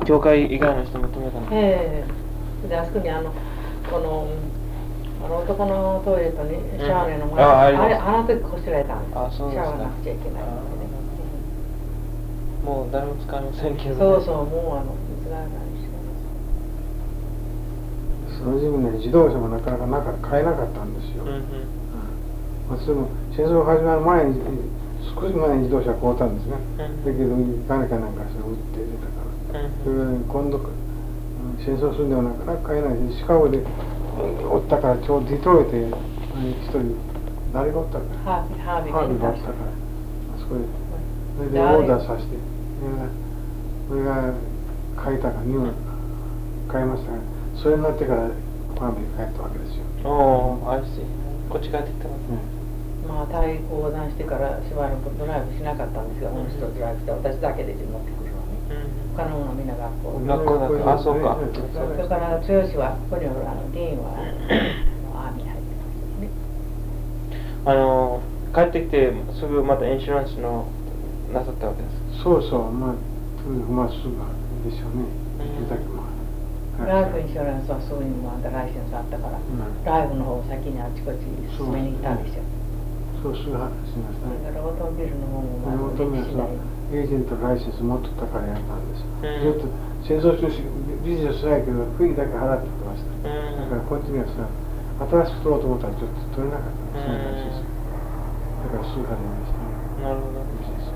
教会以外の人も止めたの。 で、あそこにこの男のトイレットにシャワーの前に、あの時こしらえたんです。シャワーなくちゃいけないのでね。 もう誰も使いませんけどね。 そうそう、もう水がないし。 その時期ね、自動車もなかなか買えなかったんですよ。私も戦争が始まる前に、少し前に自動車買うたんですね。だけど、誰かなんかそれ売って出たから。それが今度、戦争するんではなかなか買えないし、シカゴでおったから、ちょうどデトロイトで一人、誰がおったか。 ハービーがおったから、あそこで、それでオーダーさせて、それが買えたから、日本買いましたから、それになってからファームに帰ったわけですよ。 あいつこっち帰ってきたわけ。 まあ大陸横断してからしばらくドライブしなかったんですが、もう一つドライブして私だけで持ってくるのね。他のものみんな学校だ。あ、そうか。 それから剛はここにおるディーンはアーミーに入ってましたね。 帰ってきてすぐまたインシュランスのなさったわけです。 そうそう、まあすぐでしょうね。 ライフインシュランスはすぐにもあんたライセンスあったから、ライフの方を先にあちこち進めに行ったんでしょ。 そうすぐしましたね。 だからオートモビルの方もオートモビルのエージェントライセンス持っとったからやったんです。ずっと戦争中ビジネスしないけど、フィーだけ払ってました。だからこっちにはさ、新しく取ろうと思ったらちょっと取れなかったんです、そのライセンス。だからすぐ始めましたね。 なるほど。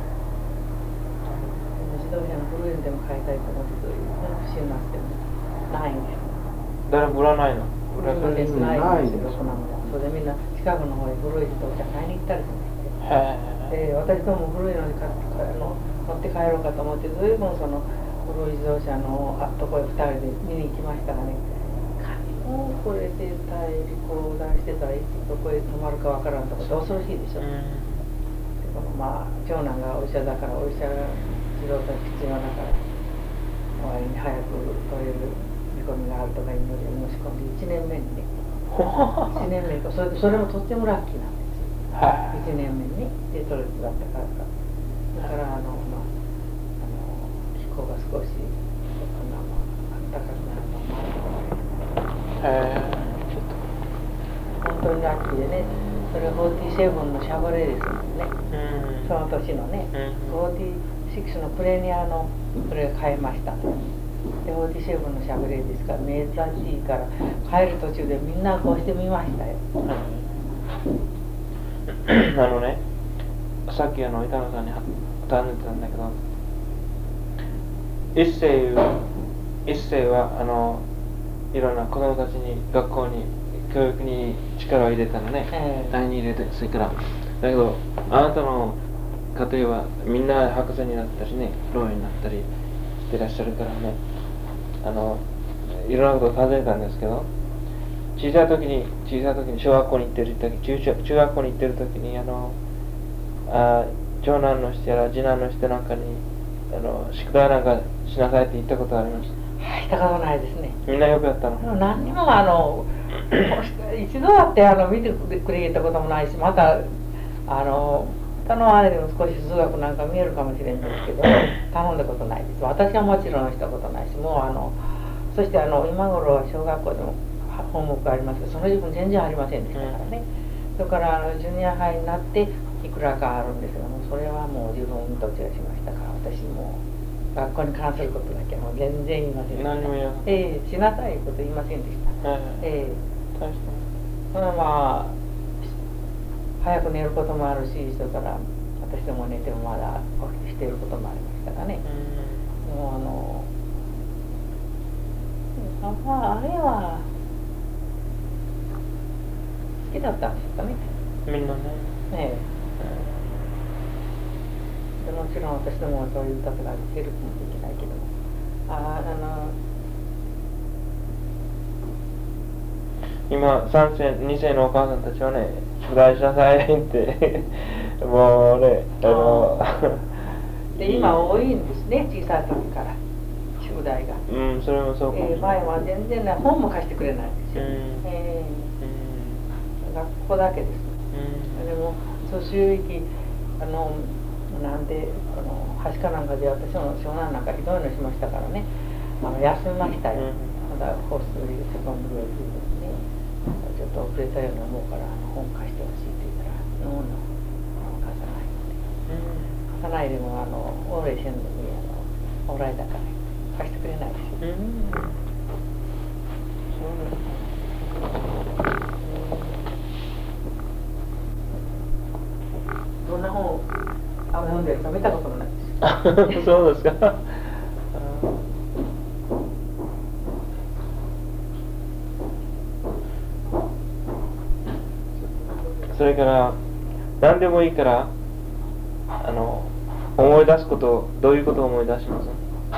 自動車の古いのでも買いたいと思ってという不思議になってもないんです。 誰も売らないの？ 売らないんですよ、それでみんな近くの方に古い自動車買いに行ったりとかして。私ども古いのに持って帰ろうかと思って、ずいぶんその古い自動車のとこへ2人で見に行きましたがね、もうこれで大陸横断してたらどこへ止まるかわからんとかって恐ろしいでしょ。まあ長男がお医者だから、お医者が自動車必要だから終わりに早く取れる見込みがあるとかいうので申し込んで1年目にね1年目にそれもとってもラッキーなんですよ。1年目にデトロイトだったからか。だから気候が少し暖かくなるのも本当にラッキーでね。それは47のシャボレーですもんね。その年のね、46のプレミアのそれが買えました。で47のシャボレーですから珍しいから帰る途中でみんなこうしてみましたよ。 ね、さっき板野さんに尋ねてたんだけど、一世はいろんな子供たちに学校に教育に力を入れたのね、第二入れて、それからだけどあなたの家庭はみんな博士になったりね、ローになったりしてらっしゃるからね、いろんなことを尋ねたんですけど、小さい時に小学校に行ってる時、中学校に行ってる時に長男の人やら次男の人なんかに宿題なんかしなさいって言ったことありました？ 言ったことないですね。 みんなよくやったの？ 何にも一度だって見てくれたこともないし、また他のあれでも少し数学なんか見えるかもしれんですけど頼んだことないです。私はもちろんしたことないし、もうそして今頃は小学校でも項目がありますけど、その時分全然ありませんでしたからね。それからジュニアハイになっていくらかあるんですが、もうそれはもう十分どちらしましたから、私もう学校に関することだけはもう全然言いませんでした。 何も言わない。 しなさいこと言いませんでした。 確かに。 それはまあ早く寝ることもあるし、それから私ども寝てもまだ起きていることもありましたからね。もうあれは好きだったんですかね。 みんなね。 もちろん私どもはそういう歌とかヘルプもできないけども、 今2世のお母さんたちはね、宿題しなさいってもうねで今多いんですね、小さい時から宿題が。 それもそうかもしれない。 前は全然本も貸してくれないんですよ。学校だけです。でも周囲なんではしかなんかで私の湘南なんかひどいのしましたからね、 休みましたよ。まだホースリーセコンドグレードですね。ちょっと遅れたように思うから本貸してほしいって言ったら「ノーノー貸さない」って貸さないでもオーレーシェンドにオーライだから貸してくれないですよ。どんな本を読んでるか見たこともないですよ。 そうですか。それから何でもいいから思い出すこと、どういうことを思い出します？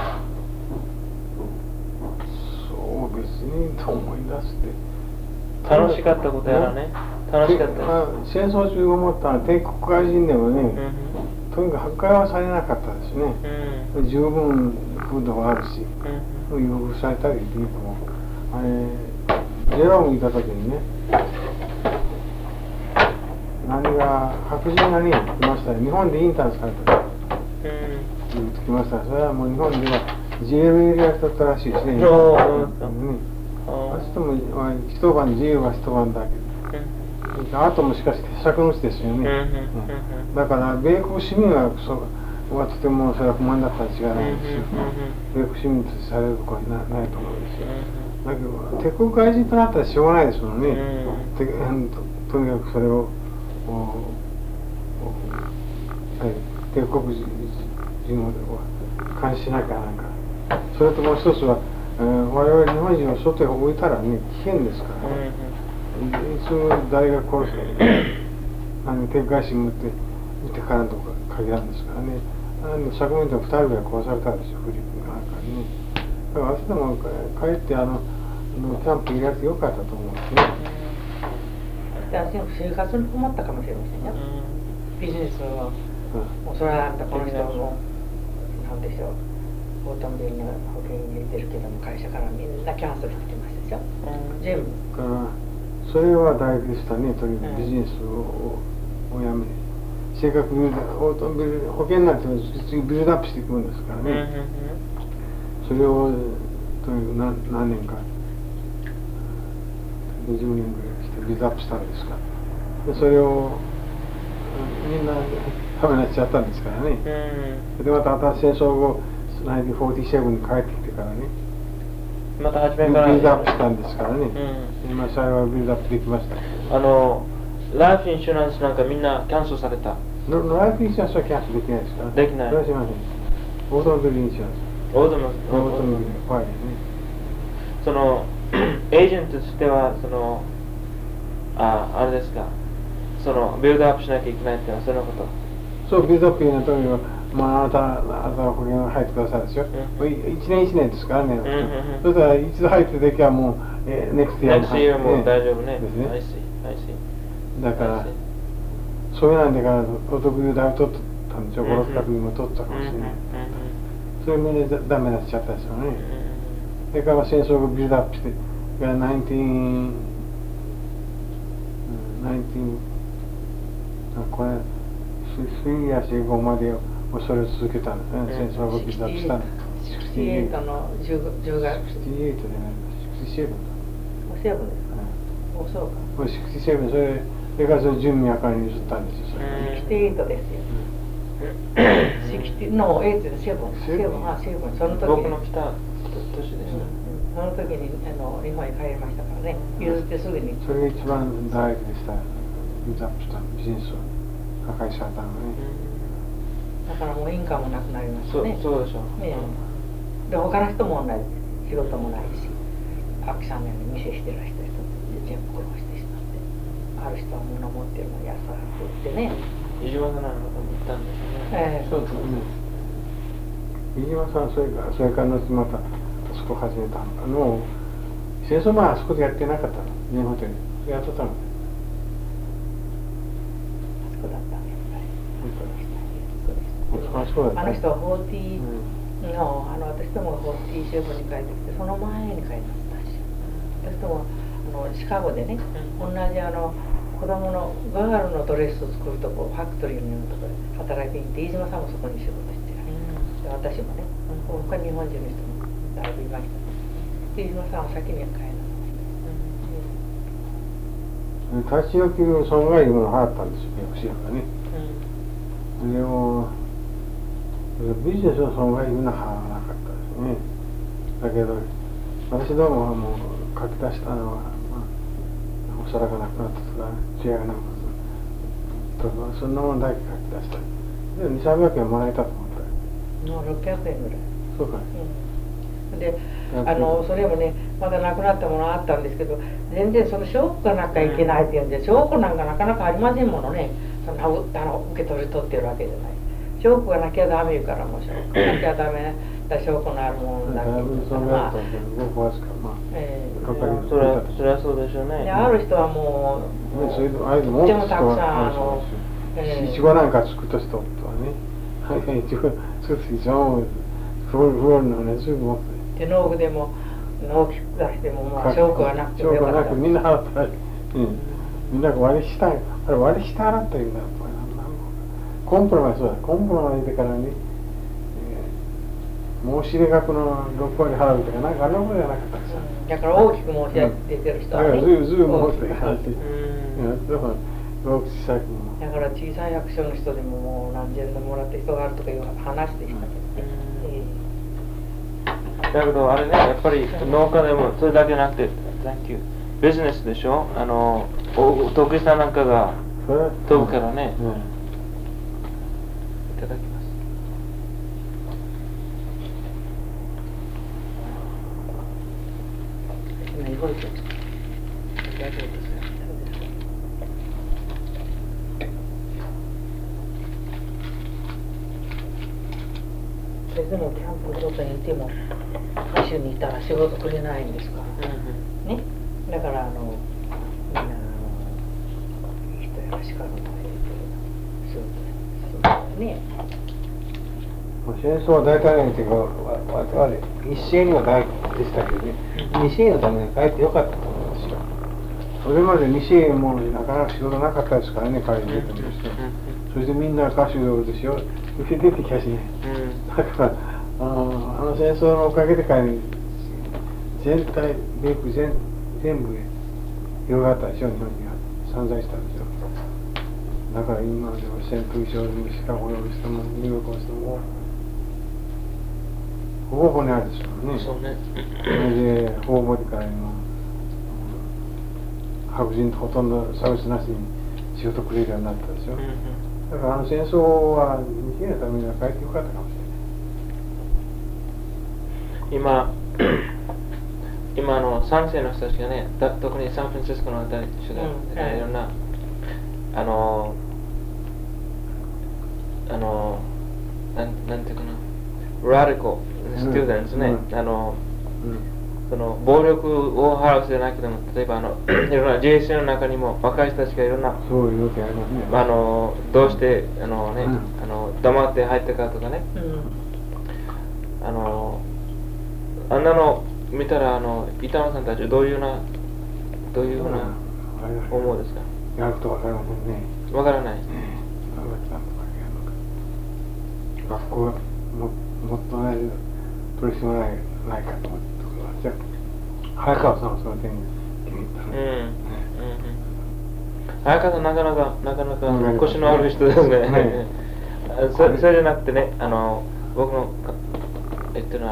そう別にと思い出して楽しかったことやらね。楽しかった。 戦争中思ったのは帝国外人でもね、とにかく破壊はされなかったですね。十分風土があるし、優遇されたりっていうかもジェロームいた時にね、白人がね来ましたね。日本でインターンされた言ってきました。それはもう日本では自由エリアだったらしいですね。あそこも一晩自由は一晩だけど、あともしかして手酌の地ですよね。だから米国市民はとてもそれは不満だったに違いないですよ。米国市民としてされることはないと思うんですよ。だけど帝国外人となったらしょうがないですもんね。とにかくそれを帝国人を監視しなきゃなんか。それともう一つは、我々日本人を外へ置いたらね危険ですからね。いつも誰が殺すか警戒心持って見てからとか限らんですからね。昨年でも2人ぐらい殺されたんですよ、フリップなんかにね。だから私でも帰ってキャンプ入れられてよかったと思うんですね。 私も生活に困ったかもしれませんよ。ビジネスは、もうそれはあんたこの人もなんでしょう、オートモビルの保険に入れてるけども会社からみんなキャンセルしてきましたでしょ。全部。 それは大事でしたね。とにかくビジネスをやめ、正確にオートモビル保険なんて次ビルドアップしていくんですからね。それをとにかく何年か20年ぐらいしてビルドアップしたんですから。でそれをみんなダメになっちゃったんですからね。でまた戦争後1947に帰ってきてからね、 また初めからビルドアップしたんですからね。今幸いビルドアップできました。 ライフインシュランスなんかみんなキャンセルされた。 ライフインシュランスはキャンセルできないですから。 できない。 それはしません。オートモビルインシュランス。 オートモビル怖いですね。エージェントとしてはあれですか。ビルドアップしなきゃいけないっていうのはそのこと。 そう、ビルドアップいうのはとにかく、あなたの保険入ってくださいですよ。1年1年ですからね。そしたら一度入ってる時はもう、ネクストイヤーに入って。 もう大丈夫ね。 ですね。 だから、そういうなんでからお得意をだいぶ取ったんでしょ。5、600人も取ったかもしれない。そういう面でダメになっちゃったですよね。それから戦争がビルドアップして、これ3や4、5までそれを続けたんですね。戦争がビルドアップしたんです。 68の10月。 68じゃないです。67だ。 7ですか。そうか。 67、それからそれ準備やからに譲ったんですよ。 68ですよ。60の8です。7、その時。 僕の来た年でした。 その時に日本に帰りましたからね。譲ってすぐに。 それが一番大事でした。ビルドアップしたビジネスを破壊されたのね。 だからもうインカムもなくなりましたね。 そうでしょう。 で他の人も同じ、仕事もないし、パキさんのように店してらした人全部殺してしまって、ある人は物持ってるの安く売ってね。 飯島さんなんかも行ったんですね。 そうですね。飯島さんそれから後またあそこ始めたの。戦争前はあそこでやってなかったの。日本でやっとったの。 あの人は40の私とも47に帰ってきてその前に帰ってきたし、私ともシカゴでね、同じ子供のガールのドレスを作るとこファクトリーのようなところで働いていて、飯島さんもそこに仕事してる、で私もね、他日本人の人もだいぶいました。飯島さんは先には帰らない。 立ち退きの損害いうものを払ったんですよ、薬師屋がね。でもビジネスの損害いうのは払わなかったですね。だけど私どもはもう書き出したのは、お皿がなくなったとかチェアがなくなったとか、そんなものだけ書き出した。で200、300円もらえたと思った。 もう600円ぐらい。 そうか。 でそれもねまだなくなったものがあったんですけど、全然その証拠がなきゃいけないっていうんで、証拠なんかなかなかありませんものね。そんな受け取ってるわけじゃない。証拠がなきゃダメ言うからもう証拠なきゃダメだ証拠のあるものだけ言うからまあそれはそうでしょうね。 である人はもうとてもたくさんいちごなんか作った人とはね、いちご作って一番不安のねすぐ持って手の奥でも大きく出してもまあ証拠がなくてもよかった。 みんな払ったらみんな割り下あれ割り下払ったらいいんだとかコンプラマイズでからね、申し入れ額の6割払うとかなんかあんなことじゃなかったんですよ。 だから大きく申し上げてる人はね、 だからずいぶん持ってやってだから小さい役所の人でももう何千円でもらった人があるとかいう話でしたけどね。 だけどあれね、やっぱり農家でもそれだけなくてビジネスでしょ。お得意さんなんかが飛ぶからね。いただきます。 大丈夫ですよ。それでもキャンプの外にいても歌手にいたら仕事くれないんですから、ね。だからみんないい人やらしからも仕事ね。 戦争は大体ないというか、我々一斉には大でしたけどね、二世のために帰ってよかったと思うんですよ。それまで二世もなかなか仕事なかったですからね、彼に出てまして。それでみんな歌手でしょ、受け出てきやしね。だから戦争のおかげで彼に全体、米国全部で広がったでしょ、日本には散在したんですよ。だから今では旋風症でもシカゴの人もニューヨークの人もほぼ骨あるでしょうね。 そうね。 それでほぼ骨から今白人とほとんど差別なしに仕事くれるようになったでしょ。だから戦争は日本のためには帰ってよかったかもしれない。 今3世の人たちがね、特にサンフランシスコのあたりでいろんななんていうかな、ラディカルスチューデンツね、その暴力を払う人じゃなくても、例えばいろんな JC の中にも若い人たちがいろんなそういうわけありますね。 どうして黙って入ったかとかね、あんなの見たら板野さんたちはどういうふうな思うですか。 やると分かりませんね。 分からない。 学校がもっと同じ取り締まらないかと思ってところはじゃあ早川さんはその点に気に入ったね。 早川さんなかなか腰のある人ですね。それじゃなくてね、僕の言ってる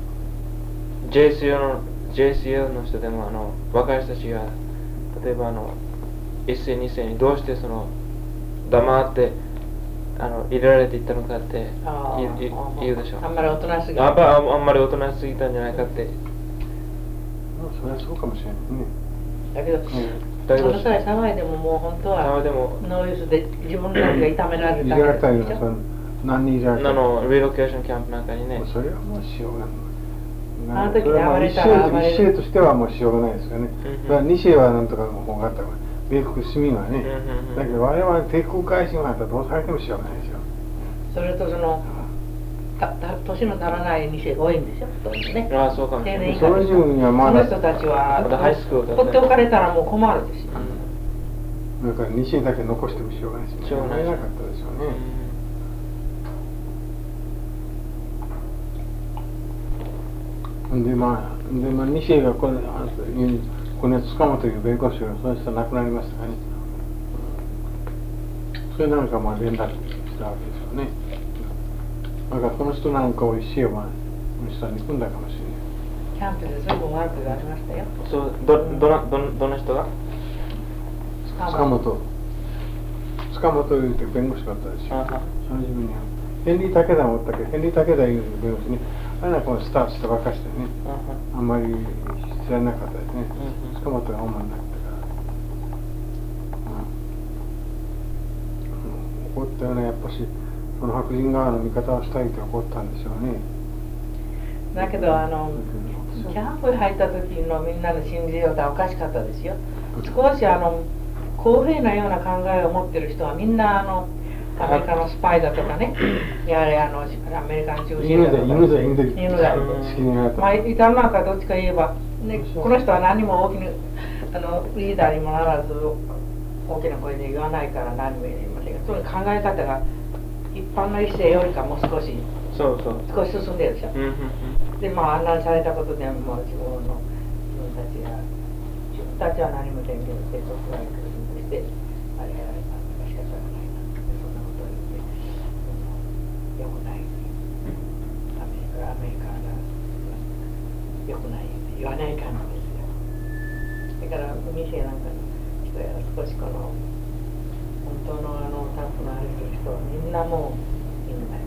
JCO の人でも若い人たちが例えば一世二世にどうして黙って入れられていったのかって言うでしょ。 あんまり大人すぎたあんまり大人すぎたんじゃないかって。 それはそうかもしれないね。 だけどそのくらい騒いでももう本当はノイズで自分の中が痛められたいじられたりのその何人いじられたりリロケーションキャンプなんかにね。 それはもうしようがない。 あの時に暴れたら暴れる。 一世としてはもうしようがないですよね。二世はなんとかの方があったから米国市民はね。だけど我々抵抗改心があったらどうされてもしようがないですよ。 それと年の足らない二世が多いんですよ。ね。 ああそうかもしれない。 その人にはまだその人たちはハイスクール放っておかれたらもう困るですよ。 だから二世だけ残してもしょうがないし、 しょうがないなかったでしょうね。 西江がこれ塚本という弁護士がその人亡くなりましたからね。それなんかまあ連絡したわけですよね。だからこの人なんかを石江はこの人は憎んだかもしれない。 キャンプで随分悪く言われましたよ。 そう、どの人が？ 塚本という弁護士だったですよ。その自分にヘンリー・武田もおったけど、ヘンリー・武田いう弁護士にあれはこのスタートしたばっかしてね、あんまり知らなかったですね。塚本が主になってから、怒ったようなやっぱしその白人側の味方をしたいと怒ったんでしょうね。 だけどキャンプに入った時のみんなの心理状態はおかしかったですよ。少し公平なような考えを持ってる人はみんなアメリカのスパイだとかね、やはりアメリカの中心だとか犬だまあいたのなんかどっちか言えば、ね、この人は何も大きなリーダーにもならず大きな声で言わないから何も言いませんが、そういう考え方が一般の一世よりかもう少し進んでるでしょ。でまあ案内されたことでもう自分たちは何もせんけど生徒が来るとしてあれ仕方がないなってそんなことを言ってよくないアメリカがよくないって言わないかんのですよ。だから店なんかの人や少しこの本当のタンプのある人はみんなもう犬だよ。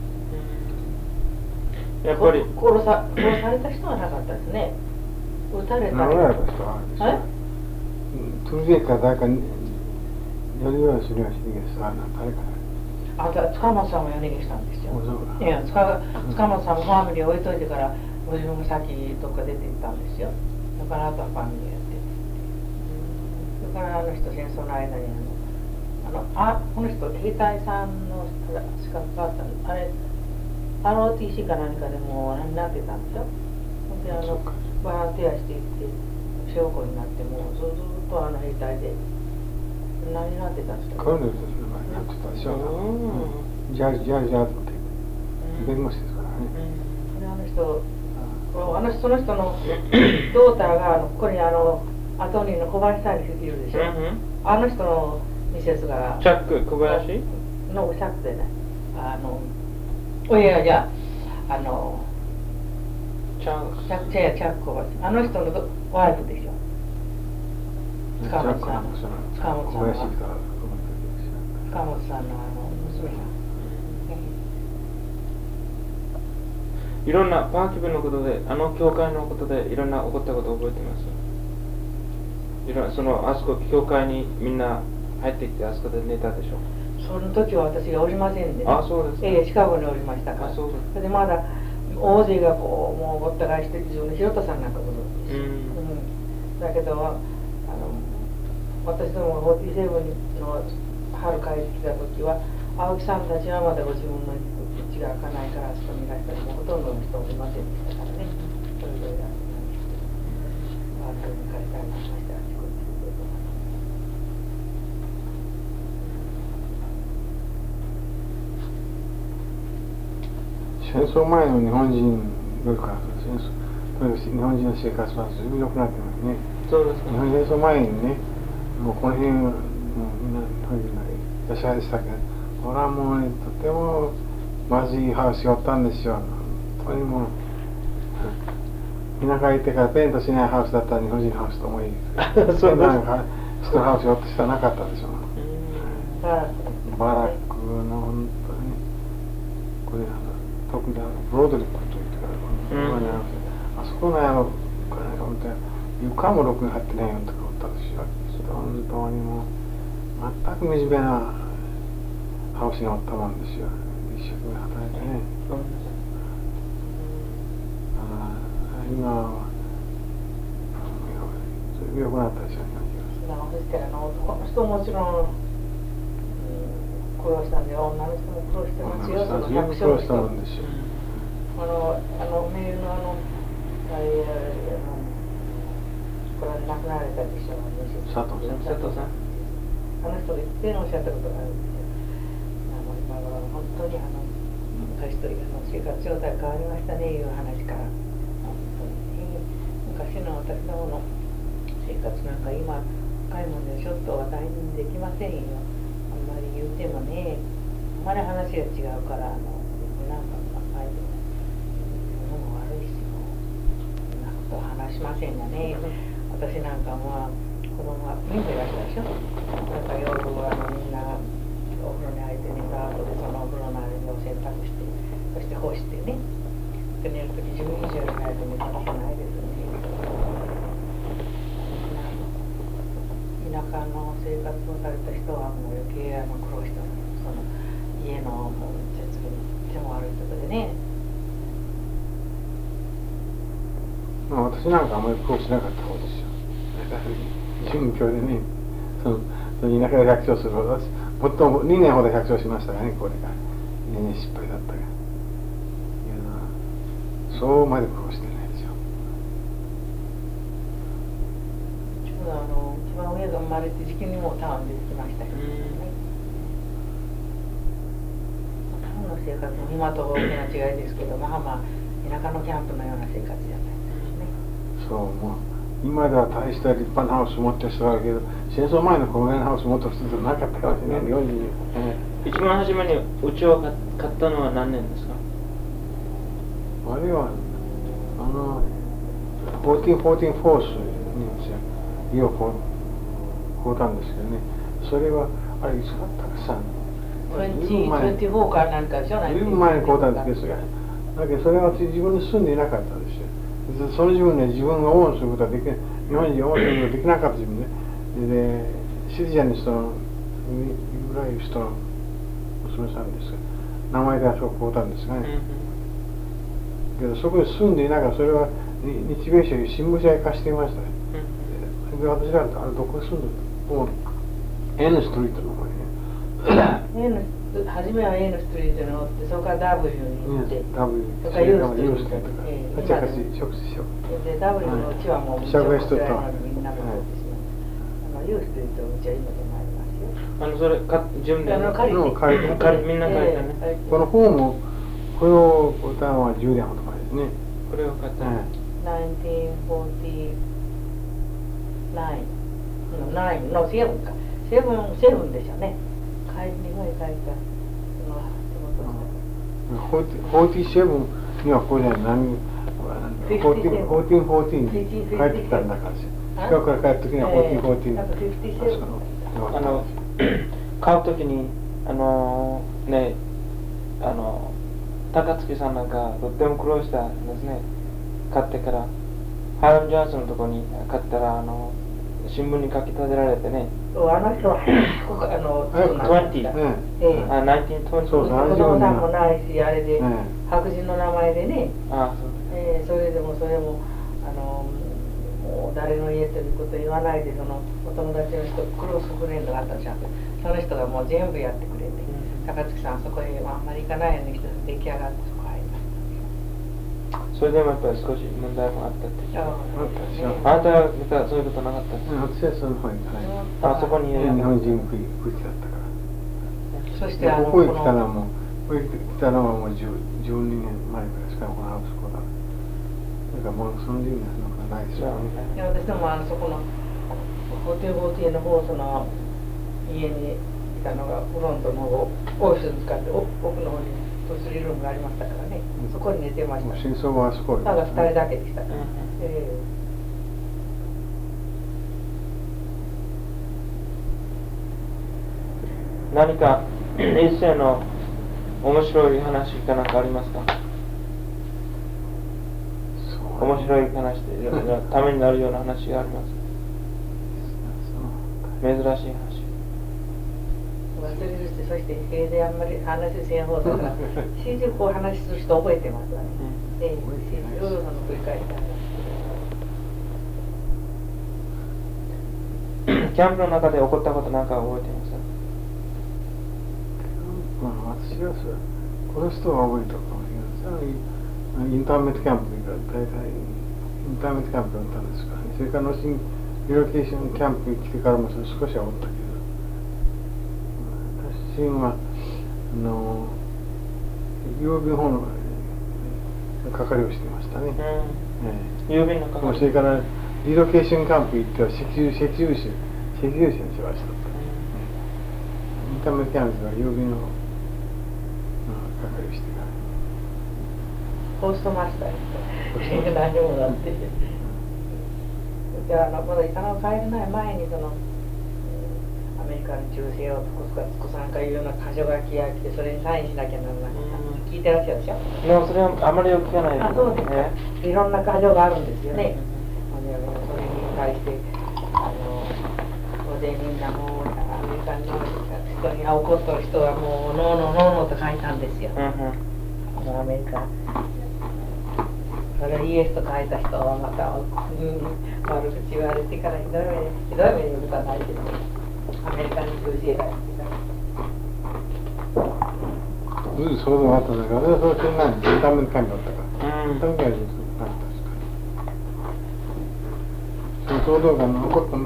やっぱり殺された人はなかったですね。撃たれた人はトゥルゼか誰かに夜夜するようにしてさ、誰か塚本さんも夜逃げしたんですよ。いや塚本さんもファミリー置いといてからご自分が先どっか出て行ったんですよ。だからあとはファミリーやってそれから人戦争の間にこの人兵隊さんの資格があったんです。あれROTC か何かでも何になってたんですよ。でボランティアしていって証拠になってもうずっと兵隊で何になってたんですか。 コロネルとしてやってたでしょ。ジャーって弁護士ですからね。 その人のドーターがここにアトニーの小林さんにいるでしょ。あの人のミセスがチャック小林のチャックでねいやいやチャック小林あの人のワイフでしょ。塚本さんの娘さん。 いろんなパーキブのことで教会のことでいろんな起こったことを覚えてます。あそこ教会にみんな入ってきてあそこで寝たでしょ。 その時は私がおりませんで、ね、 そうですか。 シカゴにおりましたから。それでまだ大勢がこうもうごった返して自分の広田さんなんかご存知です。だけど私ども47の春帰ってきた時は青木さんたちはまだご自分の家が開かないからあそこにいらしたりもほとんどの人もいませんでしたからね。それであそこに帰ったりしましたら戦争前の日本人よりか日本人の生活は随分良くなってますね。 そうですね。 日本戦争前にねもうこの辺はみんな日本人がいらっしゃいでしたけど、これはもう、ね、とてもまずいハウスがおったんですよ。本当にもう田舎行ってからペントしないハウスだったら日本人ハウスと思いそうなんかストハウスひょっとしたらなかったでしょう。バラックの本当にこれ特にブロードリックといってから、あそこの床もろくに張ってないようなとこおったんですよ。本当にもう全く惨めなハウスにおったもんですよ。一生懸命働いてね。今はそれ良くなったでしょうね。 ですから男の人ももちろん苦労したんで女の人も苦労してますよ。 十分苦労したもんですよ。 メールのこれ亡くなられたでしょう。 佐藤さん。 あの人が一遍おっしゃったことがあるんですよ。今は本当に昔と生活状態変わりましたねいう話から。 昔の私どもの生活なんか今若いもんでちょっと話題にできませんよ。あんまり言うてもね、あんまり話が違うからなんか前でも物も悪いしもそんなことは話しませんがね。私なんかまあ子供がみんないらしたでしょ。なんか夜みんなお風呂に入って寝た後でそのお風呂のあれを洗濯して、そして干してね。で寝るとき12時より早く寝たことないですよね。田舎の生活をされた人はもう余計苦労したの。その家のもう設備にとても悪いところでね。 まあ私なんかあんまり苦労しなかった方ですよ。準教でね、その田舎で100勝するほど、もっと2年ほど100勝しましたがね、これが2年失敗だったが、いやそうまで苦労してないですよ。 ちょうど一番上が生まれて時期にもタウンできましたけどね。タウンの生活も今と大きな違いですけど、まあまあ田舎のキャンプのような生活じゃないですね。 そう、もう今では大した立派なハウス持ってる人があるけど、戦争前のこのぐらいのハウス持ってる人じゃなかったかもしれない。 一番初めにうちを買ったのは何年ですか？ あれは1414フォースに家を買うたんですけどね。それはあれいつだったかさ、 24からなんかじゃないですか。 随分前に買うたんですけど、だけどそれは私自分に住んでいなかったですよ。その自分で自分がオンすることはできない、日本人オンすることはできなかった自分で、シリジャンの人のぐらい人の娘さんですが、名前であそこ買うたんですがね。けどそこに住んでいながら、それは日米州新聞社へ貸していましたね。で私があれどこに住んでるの？N ストリートの方にね。 初めは A のストリートにおって、そこから W に行って、 それから U のストリートに行って、あっちは食事しよう。 で W のうちはもうシャグレストとみんな残ってしまう。U ストリートのうちは今でもありますよ。 それ自分でみんな借りたね。 この本もこれを買ったのは10年ほど前ですね。 これを買ったの。 1949の7か。7でしょうね。日本へ帰ったのは 47にはこれ何1414に帰ってきたんだからですよ。シカゴから帰った時には1414 買う時にね、高槻さんなんかとっても苦労したんですね。買ってからハーラム・ジョンソンのとこに買ったら新聞に書き立てられてね。 あの人は 20。1920。 そう、 子供さんもないし、あれで白人の名前でね。それでももう誰の家ということ言わないで、そのお友達の人クロスフレンドがあったんですよ。その人がもう全部やってくれて、高槻さんそこへあんまり行かないようにして出来上がってそこ入りました。 それでもやっぱり少し問題もあったって。あなたが見たらそういうことなかったんですか？ 私はその方に行かない。 そこに日本人区域だったから。 そしてここへ来たのはもう12年前ぐらいですから、このハウスコーナー。だからもうその10年のことはないですよね。 私でもそこの1414の方家にいたのがフロントの方、オフィスに使って奥の方にトイレルームがありましたからね。そこに寝てました。 真相はあそこへ。 ただ2人だけでしたから。 何か一世の面白い話かなんかありますか？面白い話でためになるような話がありますか？珍しい話。 忘れるし、そして塀であんまり話せん方だから40こう話する人覚えてますわね。40を繰り返して話す。 キャンプの中で起こったことなんか覚えていますか？ 私はこの人は覚えてるかもしれないです。インターメットキャンプが大体インターメットキャンプだったんですからね。それから後にリロケーションキャンプに来てからも少しはおったけど、私は郵便本の係をしてましたね。 郵便の係。 それからリロケーションキャンプ行っては石油車にしました。インターメキャンズは郵便の係をしてから。 ポストマスターに何もなって。じゃあ帰れない前にアメリカの忠誠を尽くさんかいうような箇所書きが来てそれにサインしなきゃならない。聞いてらっしゃるでしょ。 それはあまりよく聞かないです。 そうですね。いろんな箇所があるんですよね。それに対してそれでみんなもうアメリカの人に怒ってる人はもうノーノーノーノーと書いたんですよ。アメリカ。それイエスと書いた人はまた、悪口言われてからひどい目に言うことはないけど、アメリカに忠誠がやってから。 想像があったんだけど、私はそれ何インターメキャンだったか。インターメキャンだったんですか。その騒動が残った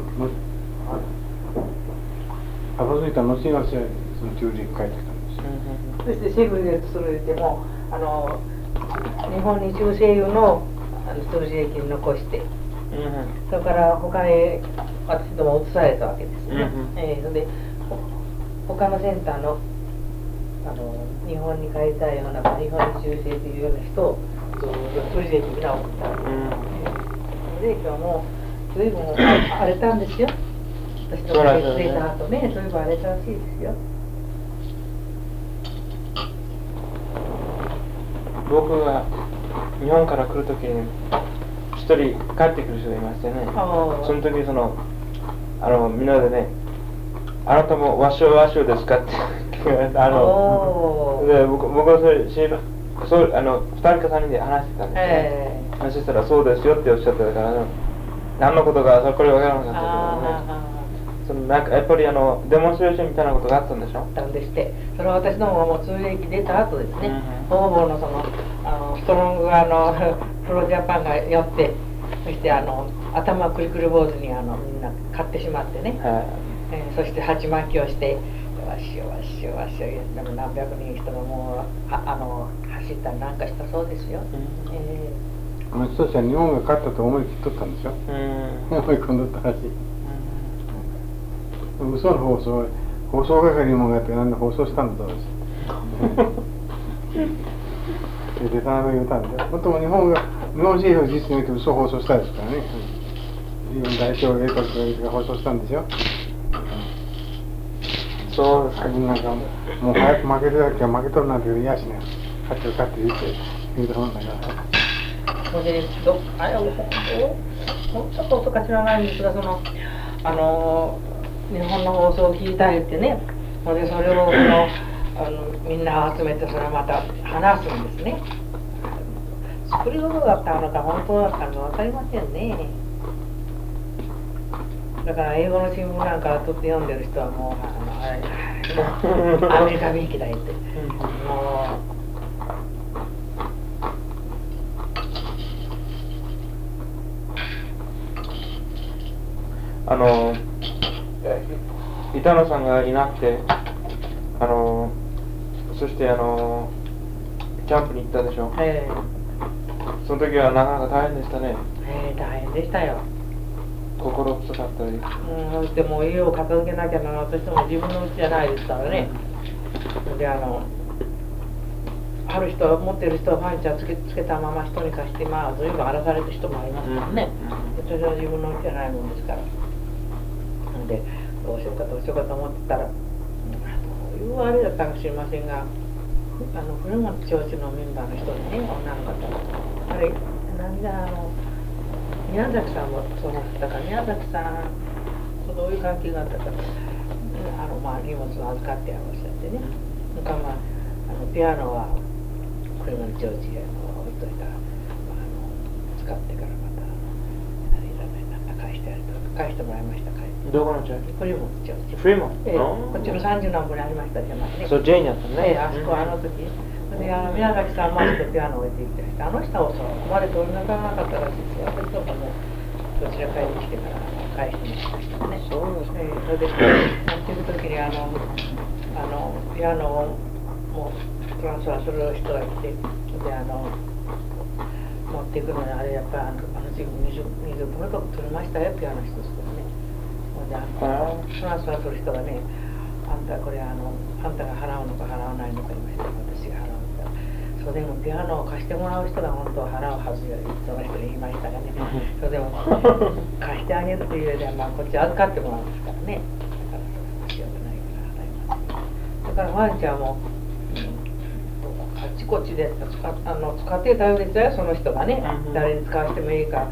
後付いた後に私はその忠誠が帰ってきたんですよ。 そしてセグレートするっても日本に忠誠油の通信駅に残して、それから他へ私ども移されたわけですね。それで他のセンターの日本に帰りたいような日本に忠誠というような人を通信駅に送ったわけです。で今日も随分荒れたんですよ。私のが出た後ね、随分荒れたらしいですよ。 僕が日本から来るときに一人帰ってくる人がいましたよね。その時みんなでね、あなたも和尚ですかって聞かれて、で僕はそれ2人か3人で話してたんですよ。そしたらそうですよっておっしゃってたから何のことかこれ分からなかったけどね。なんかやっぱりデモンストレーションみたいなことがあったんでしょ。あったんですって。それは私どもがもう通駅出た後ですね。方々のストロングプロジャパンが寄って、そして頭くるくる坊主にみんな買ってしまってね。そして鉢巻きをしてわっしょわっしょわっしょでも何百人人がもう走ったりなんかしたそうですよ。 あの人たちは日本が勝ったと思い切っとったんでしょ。思い込んどったらしい。嘘の放送係もやってなんで放送したんだそうです。で田中が言ったんで、もっとも日本政府実において嘘放送したですからね。日本代表英国が放送したんですよ。そうですか。なんかもう早く負けてたっけ負けとるなんて言うやしね。勝って言うと思うんだけど。 それであれはもうちょっと音か知らないんですが日本の放送を聞いたりってね、それをみんな集めてそれをまた話すんですね。作り事だったのか本当だったのか分かりませんね。だから英語の新聞なんか取って読んでる人はもうアメリカびいきだよっても板野さんがいなくてそしてキャンプに行ったでしょ。その時はなかなか大変でしたね。 大変でしたよ。 心細かったり。 でも家を片付けなきゃならとしても自分の家じゃないですからね。である人持ってる人はファンチャーつけたまま人に貸して随分荒らされた人もありますからね。私は自分の家じゃないもんですから。でどうしようかと思ってたらどういうあれだったか知りませんが古本町のメンバーの人にね女の方あれ宮崎さんもそうなったから宮崎さんとどういう関係があったか荷物を預かっておっしゃってねピアノは古本町に置いといたら使ってからまた返してもらいました。 どこの町？ フリモン町。 フリモン？ こっちの30何分にありましたじゃないね。 そう、ジェインやったね。 あそこ時。で、宮崎さんまでピアノ置いていって人をここまで通りなかなかったらしいですよ。私とかもどちら帰ってきてから返してもらいましたね。そうですね。それで、やってる時にピアノをもうトランスファーする人がいて、で、 っていくのにあれやっぱり時20分とか取れましたよピアノ一つでね。でその後取る人がね、あんたこれあんたが払うのか払わないのか言いました。私が払うのか。それでもピアノを貸してもらう人が本当は払うはずよ、その人に言いましたがね。それでも貸してあげるというよりは、まあこっち預かってもらうんですからね。だからそれはしようがないから払います。だから毎日はもう、あっちこっちで使ってたようですよ、その人がね。誰に使わせてもいいか、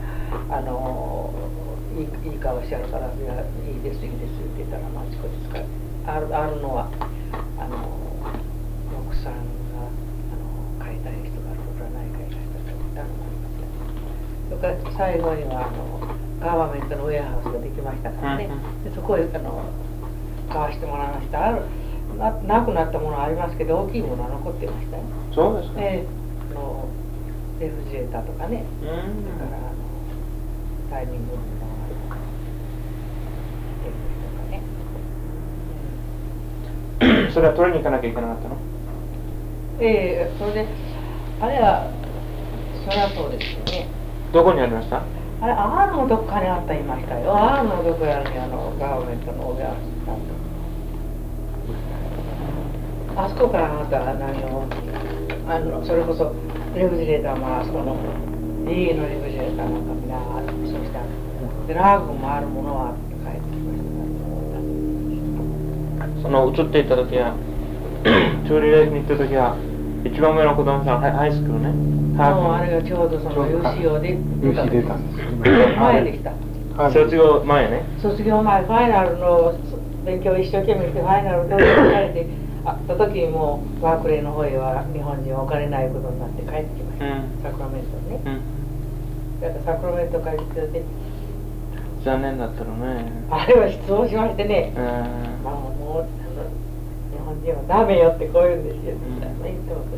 いいかおっしゃるから、いいですいいですって言ったら、まあ、あちこち使ってあるのは奥さんが買いたい人が売らない買いたい人が売ったのもありますよ。それから最後にはガーバメントのウェアハウスができましたからね。でそこへ買わしてもらいました。なくなったものはありますけど、大きいものは残ってましたよ。 そうですか。 レフリジレーターとかね。それからダイニングルームのテーブルとかね。 それは取りに行かなきゃいけなかったの？ それであれはそれはそうですよね。 どこにありました？ あれアールのどっかにあった言いましたよ。アールのどこやらにガーメントのオーガースタンド。あそこからあなたは何をそれこそレフリジレーターもあそこの家のレフリジレーターなんかみんなそうしたでラーグもあるものは帰ってきました。 その移っていった時は調理レースに行った時は一番上の子供さんハイスクールね。 あれがちょうどその UCO で出たんですよ。 前でした。 卒業前ね。 卒業前ファイナルの勉強を一生懸命してファイナルを取り上げてあった時にもうバークレーの方へは日本人はお金ないことになって帰ってきました、サクラメントにね、だからサクラメント帰ってきて残念だったのね。 あれは失望しましてね、まあもう日本人はダメよってこう言うんですよ、言っても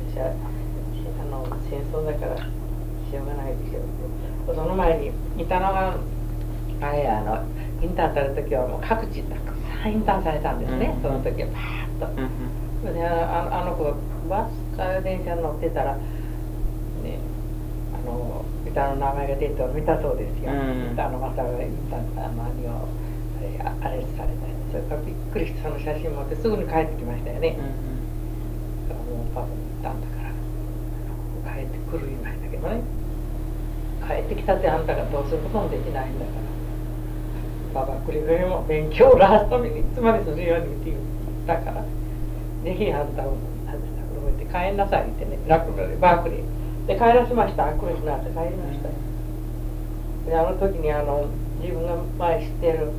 戦争だからしようがないでしょう。その前にいたのがあれインターンされた時はもう各地たくさんインターンされたんですね、その時はパーッと。であの子がバスか電車に乗ってたらね、イタの名前が出て見たそうですよ。イタのマサがインターン何をアレストされたり、それからびっくりしてその写真持ってすぐに帰ってきましたよね。だからもうパパに行ったんだから帰ってくる言いましたけどね、帰ってきたってあんたがどうすることもできないんだから。パパくれぐれも勉強をラストにいつまでするようにって言ったから、ぜひあんたを覚えて帰んなさいってね、バークリーで帰らしました。クリスになって帰りましたよ。であの時に自分が前知ってる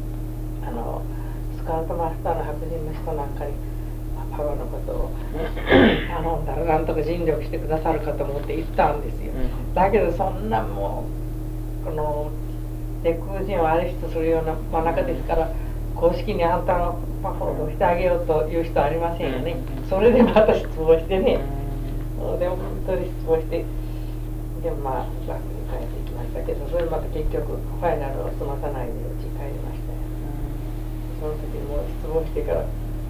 スカウトマスターの白人の人なんかにパパのことを頼んだらなんとか尽力してくださるかと思って行ったんですよ。だけどそんなもうで空人をアレストするような真ん中ですから、公式にあんたのパフォーマンスしてあげようという人ありませんよね。それでまた失望してね、でも本当に失望して、でもまあ楽に帰ってきましたけど、それまた結局ファイナルを済まさないでうち帰りましたよ。その時もう失望してから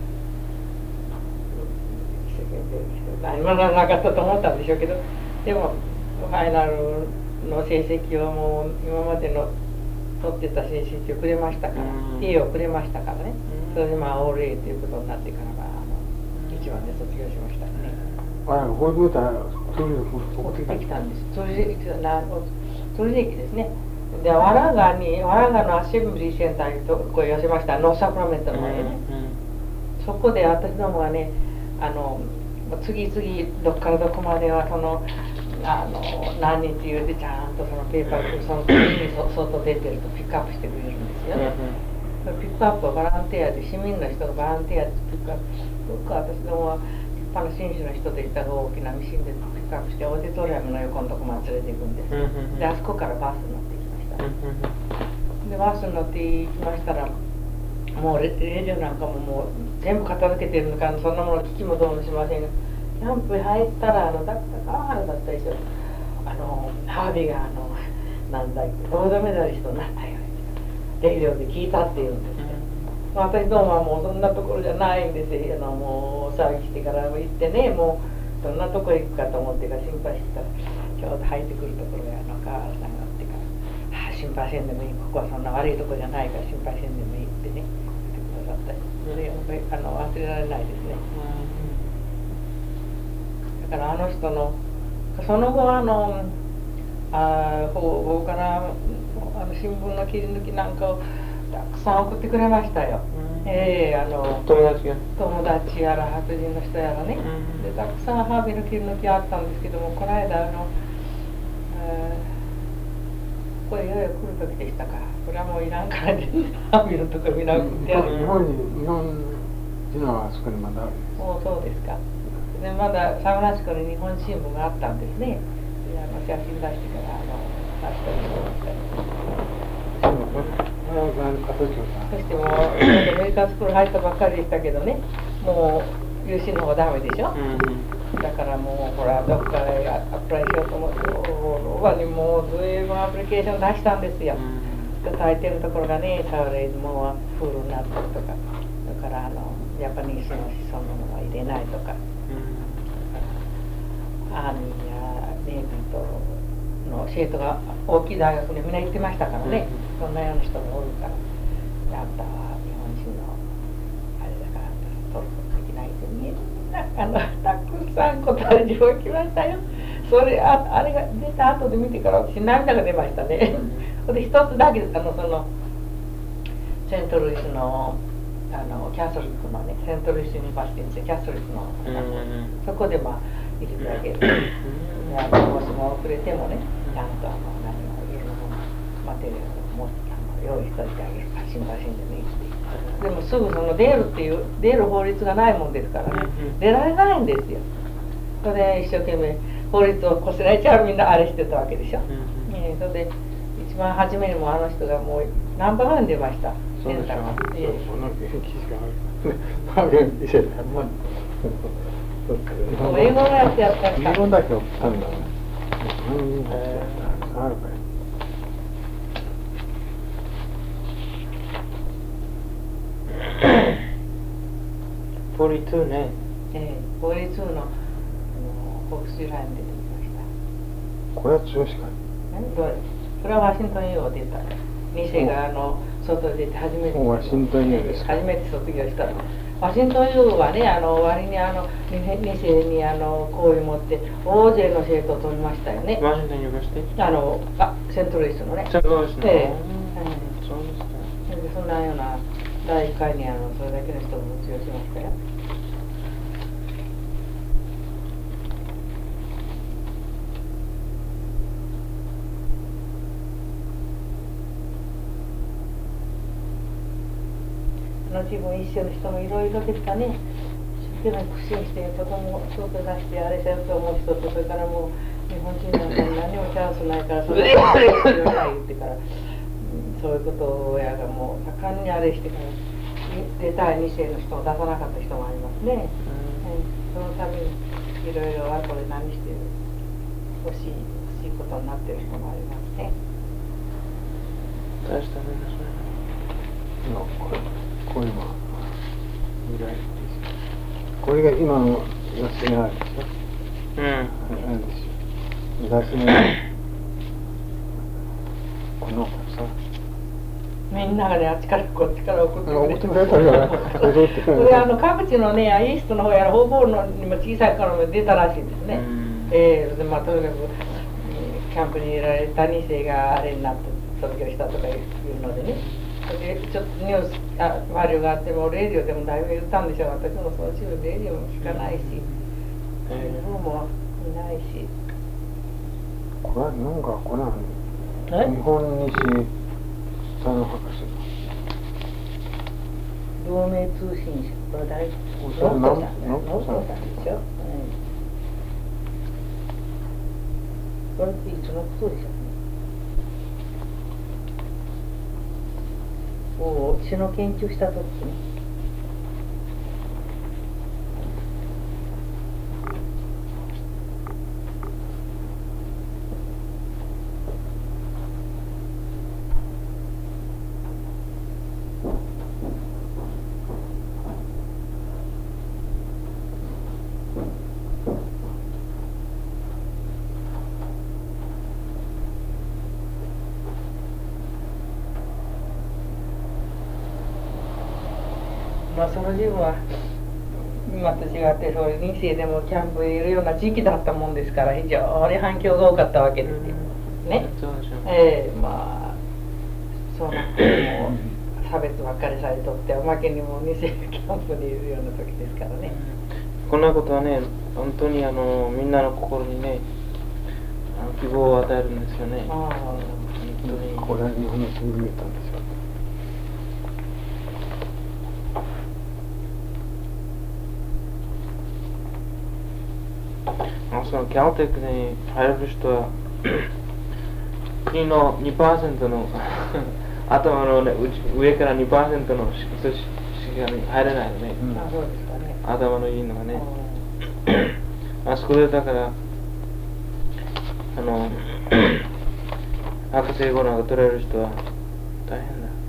一生懸命して何もなかったと思ったんでしょうけど、でもファイナルの成績はもう今までの取ってた成績をくれましたから、A をくれましたからね。それでまあオール A ということになってから一番で卒業しましたね。 こういうことは送ってきたんです。それで駅ですね。でワラガのアセンブリーセンターにこう寄せました、ノーサクラメントの前でね。そこで私どもがね、次々どっからどこまでは何日言うてちゃんとそのペーパーその次に相当出てるとピックアップしてくれるんですよね。ピックアップはボランティアで、市民の人がボランティアでピックアップ、僕は私どもは立派な紳士の人でいたが大きなミシンでピックアップしてオーディトリアムの横のとこまで連れて行くんです。であそこからバスに乗ってきました。でバスに乗って行きましたら、もうレディオなんかももう全部片付けてるのか、そんなもの聞きもどうもしませんが、キャンプに入ったらだったでしょ、ハービーがなんだっけ銅メダリストになったよレディオで聞いたって言うんですね。私どもはもうそんなところじゃないんですよ。もう騒ぎしてから行ってね、もうどんなとこ行くかと思ってから心配してたらちょうど入ってくるところが川原さんがあってから「心配せんでもいい、ここはそんな悪いとこじゃないから心配せんでもいい」ってね言ってくださったり、それやっぱり忘れられないですね。だからあの人のその後方から新聞の切り抜きなんかをたくさん送ってくれましたよ。友達やら白人の人やらね、でたくさんハービーの切り抜きあったんですけども、この間これいよいよ来る時でしたか。これはもういらんからでハービーのとこ見なくて、 日本人はあそこにまだあるんです。 もうそうですか。でまだサンフランシスコに日本新聞があったんですね。で写真出してから出したりしてました。そしてもうメディカルスクール入ったばっかりでしたけどね、もう有志の方ダメでしょ、だからもうほらどっかへアプライしようと思ってローバにもう随分アプリケーション出したんですよ。大抵のところがねサウレイズもフールになったりとか、だからジャパニーズの子孫のものは入れないとか、アーミーやネイビーとの生徒が大きい大学にみんな行ってましたからね、そんなような人がおるから、あんたは日本人のあれだから取ることできないってみんなたくさん答え状来ましたよ。それあれが出た後で見てから私涙が出ましたね。で一つだけそのセントルイスのキャソリックのね、セントルイスユニバーシティにキャソリックのそこで入れてあげる。もしも遅れてもね、ちゃんと何を家のマテリアルを用意しといてあげるから心配しんでもいいって。でもすぐその出る法律がないもんですからね、出られないんですよ。それで一生懸命法律をこすられちゃうみんなあれしてたわけでしょ。それで一番初めにもあの人がもうナンバーワン出ました。 そうでしょ。 英語のやつやった日本だけ送ったんだね。 42ね。 42のホークスユーラインで出てきました。 これは強しかい。 これはワシントン U を出た。2世が外で出て初めて。 ワシントン U ですか。 初めて卒業した。ワシントン U はね、割に2世に好意持って大勢の生徒を取りましたよね。 ワシントン U がしてセントルイスのね。 セントルイスの。そうですか。そんなような第1回にそれだけの人を卒業しましたよ。自分一緒の人もいろいろでしたね。一生懸命苦心して子供を外出してあれしようと思う人と、それからもう日本人なんかに何もチャンスないからそれを言ってから、そういうことを親がもう盛んにあれしてから出たい2世の人を出さなかった人もありますね。そのためにいろいろこれ何して欲しいことになってる人もありますね。 大したもんですね。 こういうのは未来です。これが今の安値あるでしょ。あれですよ。安値このさ。 みんながね、あっちからこっちから送ってくれたから。 これ各地のね、イーストの方やら方々のにも小さい頃も出たらしいですね。でとにかくキャンプに入れられた2世があれになって卒業したとかいうのでね。でちょっとニュースバリューがあってもレディオでもだいぶ言ったんでしょう。私もその週レディオも聞かないし、本も見ないし。 これはなんかこれは日本西佐野博士同盟通信社、これは誰？ノットさんでしょ。これっていつのことでしょうね。詩の研究した時ね。 まあその時分は今と違ってそういう2世でもキャンプいるような地域だったもんですから非常に反響が多かったわけですよ、ね。まあそうなっても差別ばっかりされとっておまけにも2世キャンプにいるような時ですからね。 こんなことはね本当にみんなの心にね希望を与えるんですよね。本当にこれは日本の国に見えたんですよ。 そのキャンテックに入れる人は国の 2% の頭の、ね、上から 2% のしか入れないのね、頭のいいのがねあそこでだから博士号なんか取れる人は大変だ。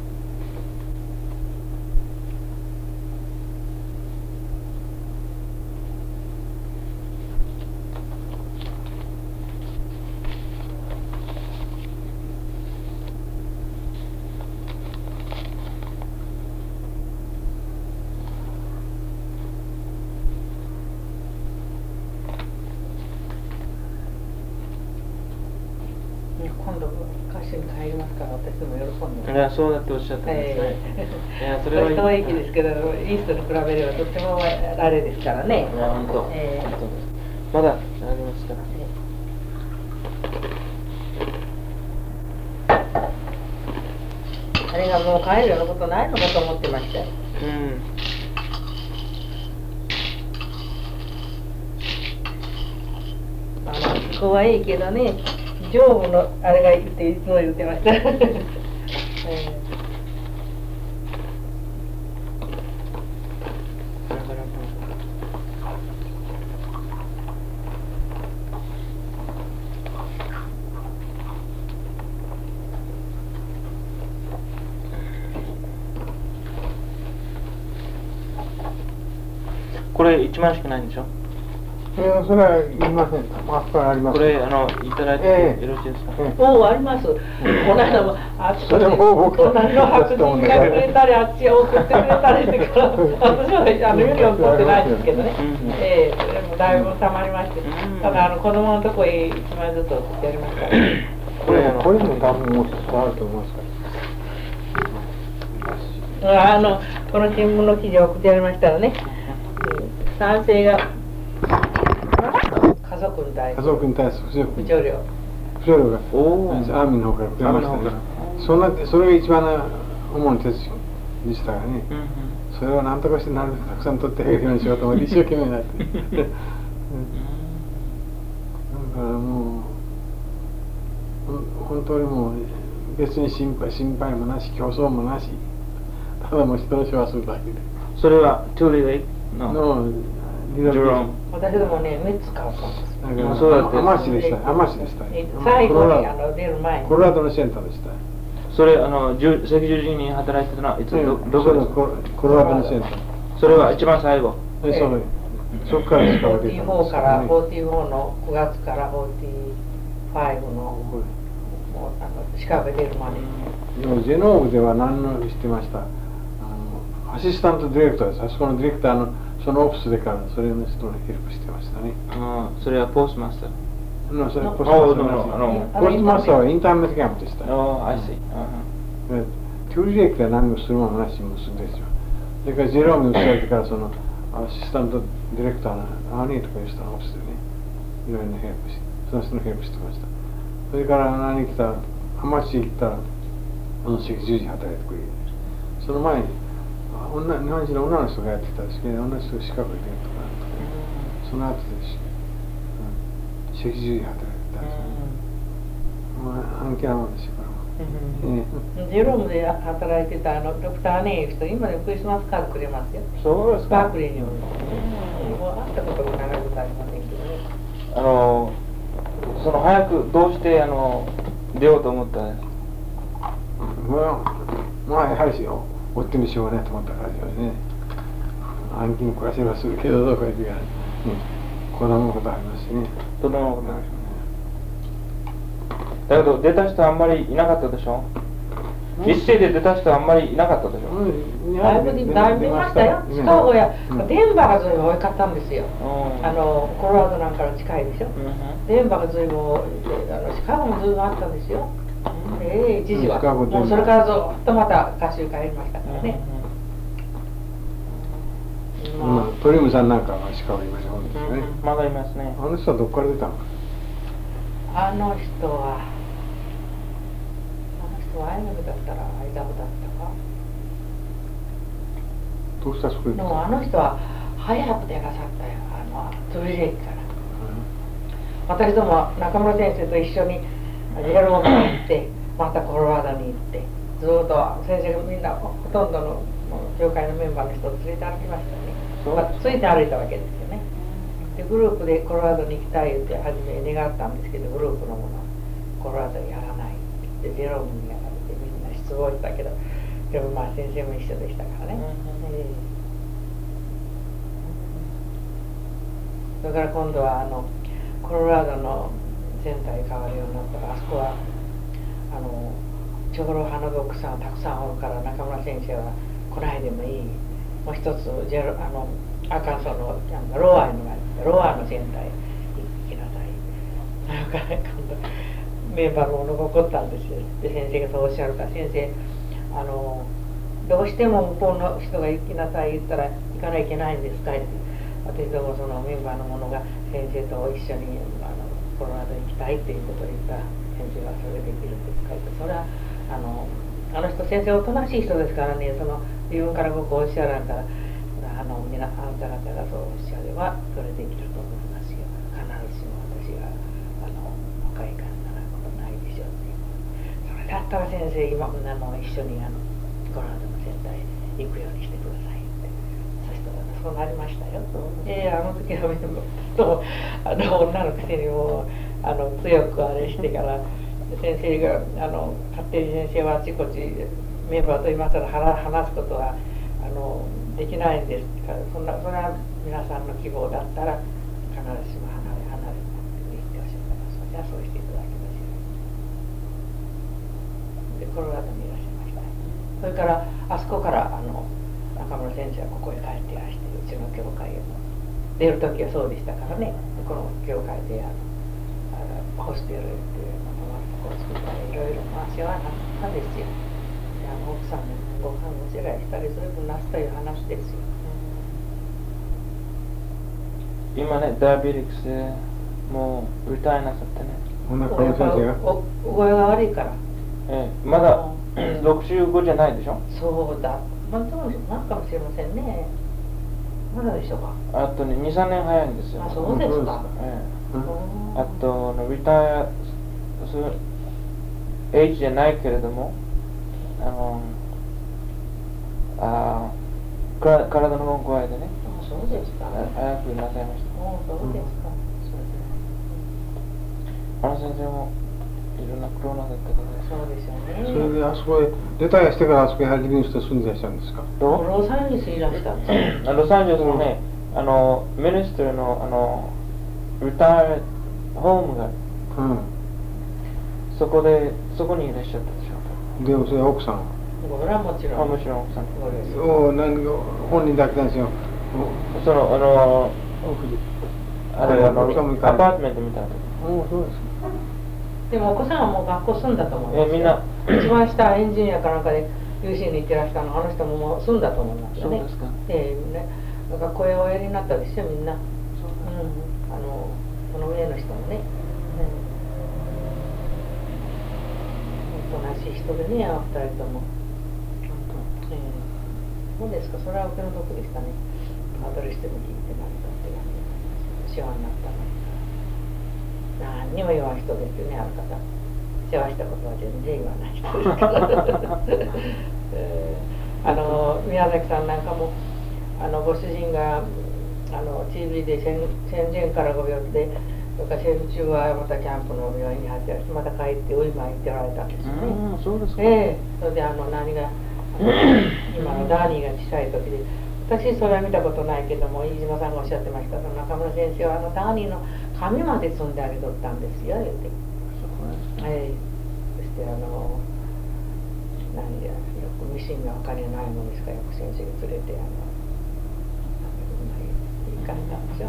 今度歌手に帰りますから私も喜んでます。 いやそうだっておっしゃってますね。いやそれは遠い駅ですけどイーストに比べればとってもあれですからね。 いや本当、まだありますから。 あれがもう帰るようなことないのかと思ってましたよ。怖いけどね、上部のあれがいいっていつも言ってました。 これ1枚しかないんでしょ。 それは言いません。あそこにあります。 これいただいてよろしいですか。 おあります。この間もあっちこ隣の白人がくれたりあっちへ送ってくれたりしてから私はユニを持ってないですけどね。それもだいぶたまりまして、だから子供のとこへ1枚ずつ送ってやりました。 これの多分もう一つあると思いますから。 この新聞の記事を送ってやりましたらね、賛成が家族に対する扶助料がアーミーの方からくれましたね。それが一番主な手続きでしたからね。それを何とかしてなるべくたくさん取ってあげるようにしようと思って一生懸命になってだからもう本当にもう別に心配もなし競争もなし、ただもう人の世話するだけで。 それはトゥーリーレイの私でもね、3つ買ったんです。 そうだってアマシでした。 最後に出る前にコロラドのセンターでした。 それ赤十字に働いてたのはいつどこですか。 コロラドのセンター。 それは一番最後。 そこから 44から44の9月から45のシカゴ出るまで。 ジェノーブでは何をしてました。アシスタントディレクターです。あそこのディレクターのそのオフィスでからそれの人にヘルプしてましたね。 それはポストマスター。 それはポストマスターはインターネットキャンプでした。 I see. トゥーリーレイクでは何もするものなしに結んですよ。それからジェロームに移られてからそのアシスタントディレクターのアーニーとかいう人のオフィスでね、いろいろヘルプして、その人のヘルプしてました。それから何来た、ハマチ行ったら、赤十字働いてくれる。その前に、日本人の女の人がやってたんですけど、女の人がシカゴに出るとか、その後で赤十字働いてたんですよね。まあ、案件なもんですよ、これも。 ジェロームで働いてたドクターねいう人、今でもクリスマスカードくれますよ。 そうですか。 バークリーにも。もう会ったことが長くありませんけどね。 その早くどうして出ようと思ったんですか。 まあやはり追ってみしようねと思ったからですよね。暗記の暮らしはするけどどうか言ってから、子供のことありますしね。 子供のことありますね。だけど出た人あんまりいなかったでしょ。 一世で出た人はあんまりいなかったでしょ。 だいぶ出ましたよ。シカゴやデンバーが随分多かったんですよ。コロラドなんかの近いでしょ。デンバーが随分シカゴも随分あったんですよ。一時はもうそれからずっとまた歌集会やりましたからね。 鳥海さんなんかはシカゴいましたもんですね。 まだいますね。 あの人はどこから出たの？ あの人はアイヌだったらアイダブだったか。 どうしたそこに？ あの人は早く出なさったよ。トゥリレ駅から。私ども中村先生と一緒にジェロームに行って、またコロラドに行って、ずっと先生がみんなほとんどの教会のメンバーの人を連れて歩きましたね。ついて歩いたわけですよね。でグループでコロラドに行きたいって初め願ったんですけど、グループのものはコロラドにやらないってジェロームにやられてみんな失望したけど、でもまあ先生も一緒でしたからね。それから今度はコロラドのセンターに変わるようになったら、あそこは長老派のドックさんたくさんおるから、中村先生は来ないでもいい。もう一つアカンソーのロワーのセンターへ行きなさい。だから今度メンバーのものが起こったんですよ。で先生がそうおっしゃるから、先生どうしても向こうの人が行きなさい言ったら行かないといけないんですかって。私どもそのメンバーのものが先生と一緒にコロラドに行きたいっていうことを言ったら、先生はそれできるんですかって。それはあの人先生おとなしい人ですからね、自分から僕おっしゃらんから、あなた方がそうおっしゃればそれできると思いますよ。必ずしも私が他へ行かならことないでしょうって。それだったら先生今一緒にコロラドのセンターへ行くようにしてくださいって。そしたらそうなりましたよ。あの時は女のくせにも強くあれしてから。先生が勝手に先生はあちこちメンバーと今更話すことはできないんですから、それは皆さんの希望だったら必ずしも離れって言ってほしいから、それじゃあそうしていただきますよ。でコロラドにいらっしゃいました。それからあそこから中村先生はここへ帰っていらして、うちの教会へも出る時はそうでしたからね。この教会でホステルっていういろいろ世話になったんですよ。奥さんもご飯の世話したり随分なすという話ですよ。 今ね、ダイアベティクスでもうリタイアなさってね。 お声が悪いから。 まだ65じゃないでしょ。 そうだ。まあでもなんかもしれませんね。まだでしょうか。 あとね、2、3年早いんですよ。 あ、そうですか。 あとリタイアするエイジじゃないけれども、体の具合でね。 そうですか。 早くなさいました。 そうですか。 先生もいろんな苦労なさったから。 そうですよね。 それであそこへリタイアしてからあそこへ入りにして住んでいらっしゃるんですか？ ロサンゼルスにいらしたんですか？ ロサンゼルスのね、ミニスターのリタイアホームがある。そこにいらっしゃったでしょう。 でもそれは奥さん。 これはもちろん。 もちろん奥さん。 本人だけなんですよ。 アパートメントみたいな。 そうですか。 でもお子さんはもう学校住んだと思います。 みんな一番下エンジニアかなんかで UC に行ってらしたの、あの人ももう住んだと思いますよね。 そうですか。 学校へおやりになったですよみんな。この上の人もね。おとなしい人でね、二人とも。そうですか、それはお気の毒でしたね。どれしても聞いてなかったって感じで、世話になったの。何にも言わん人ですよね、あの方。世話したことは全然言わない人ですから。宮崎さんなんかも、ご主人がTV で戦前からご病気で、戦中はまたキャンプの病院に入ってらして、また帰ってウイマン行っておられたんですよね。 そうですか。 それで何が今のダーニーが小さい時で、私それは見たことないけども、飯島さんがおっしゃってました。中村先生はダーニーの髪まで摘んであげとったんですよ言って。そして何でよくミシンがお金ないものしかよく先生に連れていい感じなんですよ。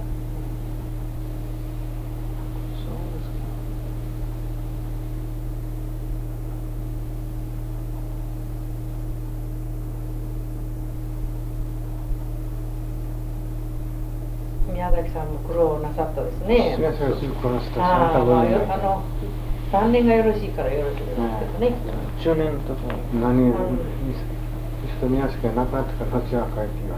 そうですか。 宮崎さんも苦労なさったですね。3年がよろしいからよろしいですけどね。 中年の時に。 何人宮崎が亡くなってから後は帰ってきま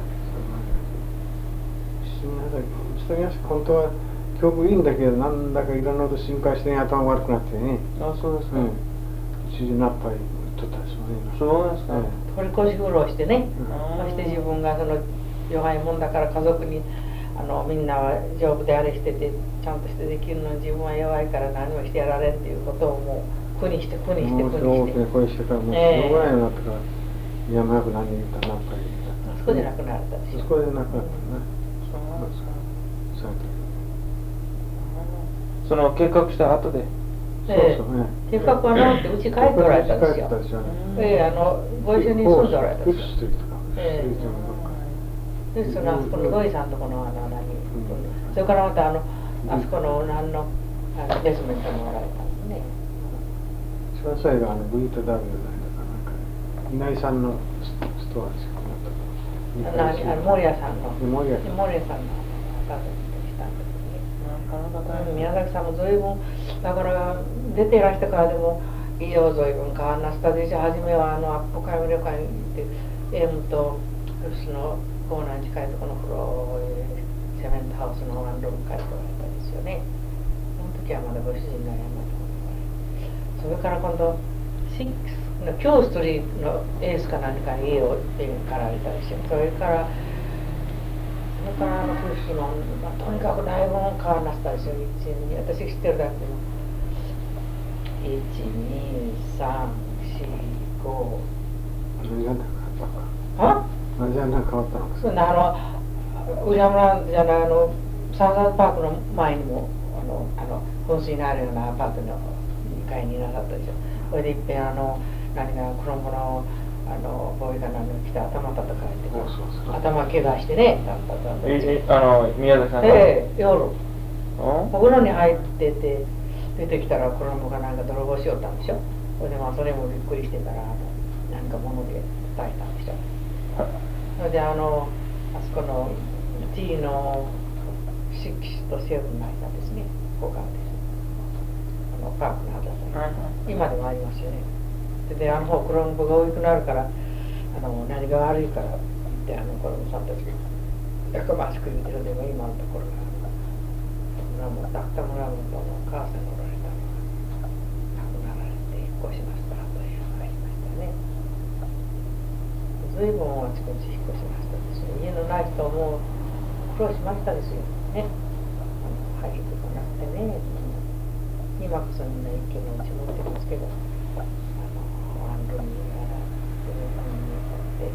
した。宮崎本当は記憶いいんだけど、なんだかいろんなこと心配してね、頭悪くなってね。 あ、そうですか。 一時ナッパリ取ったですよね。 そうですか。 取り越し苦労してね。そして自分がその弱いもんだから家族にみんなは丈夫であれしててちゃんとしてできるのに自分は弱いから何もしてやられんっていうことをもう苦にして苦にして苦にして。 大きな声してからもうしょうがないようになったから、やむなく何言ったらナッパリ言った。 あそこで亡くなったでしょ。 あそこで亡くなったね。 そうですか。 その計画した後で。 そうね。 計画はなくてうち帰っておられたんですよ。ご一緒に住んでおられたんですよ。でそのあそこの土井さんとこのそれからまたあそこの何のベースメントにおられたんですね。 詳細がVWだから稲井さんのストアですよ。 森屋さんの森屋さんのアパートにしたんですね。宮崎さんも随分だから出ていらしてからでもいいよ随分変わんなしたでしょ。初めはアップ会旅館に行ってエムと吉のコーナーに近いところの古いセメントハウスのワンルーム借りておられたんですよね。その時はまだご主人が山でそれから今度京ストリートのエースか何かに家を借られたりしてそれからフッシュの、とにかくだいぶ変わらなしたですよ。私知ってるだけでも12345 何じゃな変わったのか。 宇治山じゃないサウザンパークの前にも噴水のあるようなアパートの2階になさったでしょ。それでいっぺん何がクロンボのボーイかなんか来て頭叩かれて頭怪我してね。 宮崎さんが夜お風呂に入ってて出てきたらクロンボがなんか泥棒しよったんでしょ。それでそれもびっくりしてから何か物で叩いたんでしょ。それであそこの T の6と7の間ですね。ここからです。パークの間今でもありますよね。でクロンボが多くなるから何が悪いからって子供さんたちがやかましく言うてるでも今のところがダクタ村本のお母さんがおられたのが亡くなられて引っ越しましたというのがありましたね。随分あちこち引っ越しましたですよ。家のない人も苦労しましたですよね。はいとかなってね。今こそみんな一軒のうち持ってますけどワンルームやらブルールームにって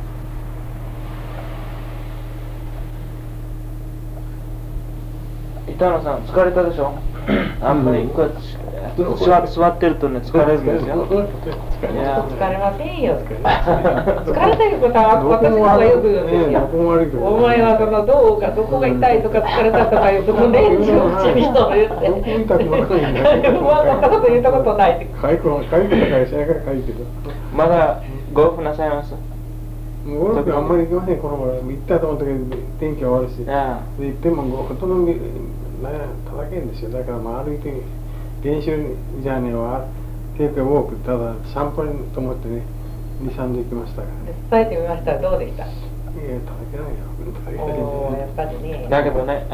板野さん疲れたでしょ。あんまり座ってるとね疲れるんですよ。 いや疲れませんよ。疲れたいうことは私の方がよく言うんですよ。お前はどこが痛いとか疲れたとかいうともねうちに人の言って。分かったこと言ったことない。 まだゴルフなさいます？ ゴルフあんまり行きません。この頃行ったと思ったけど天気が悪いし。で行ってもほとんど叩けんですよ。だから歩いて練習じゃねえわ。結構多くただ散歩にと思ってね2、3で行きましたからね。 伝えてみましたらどうでした？ いや叩けないよ。 やっぱりね。 だけどね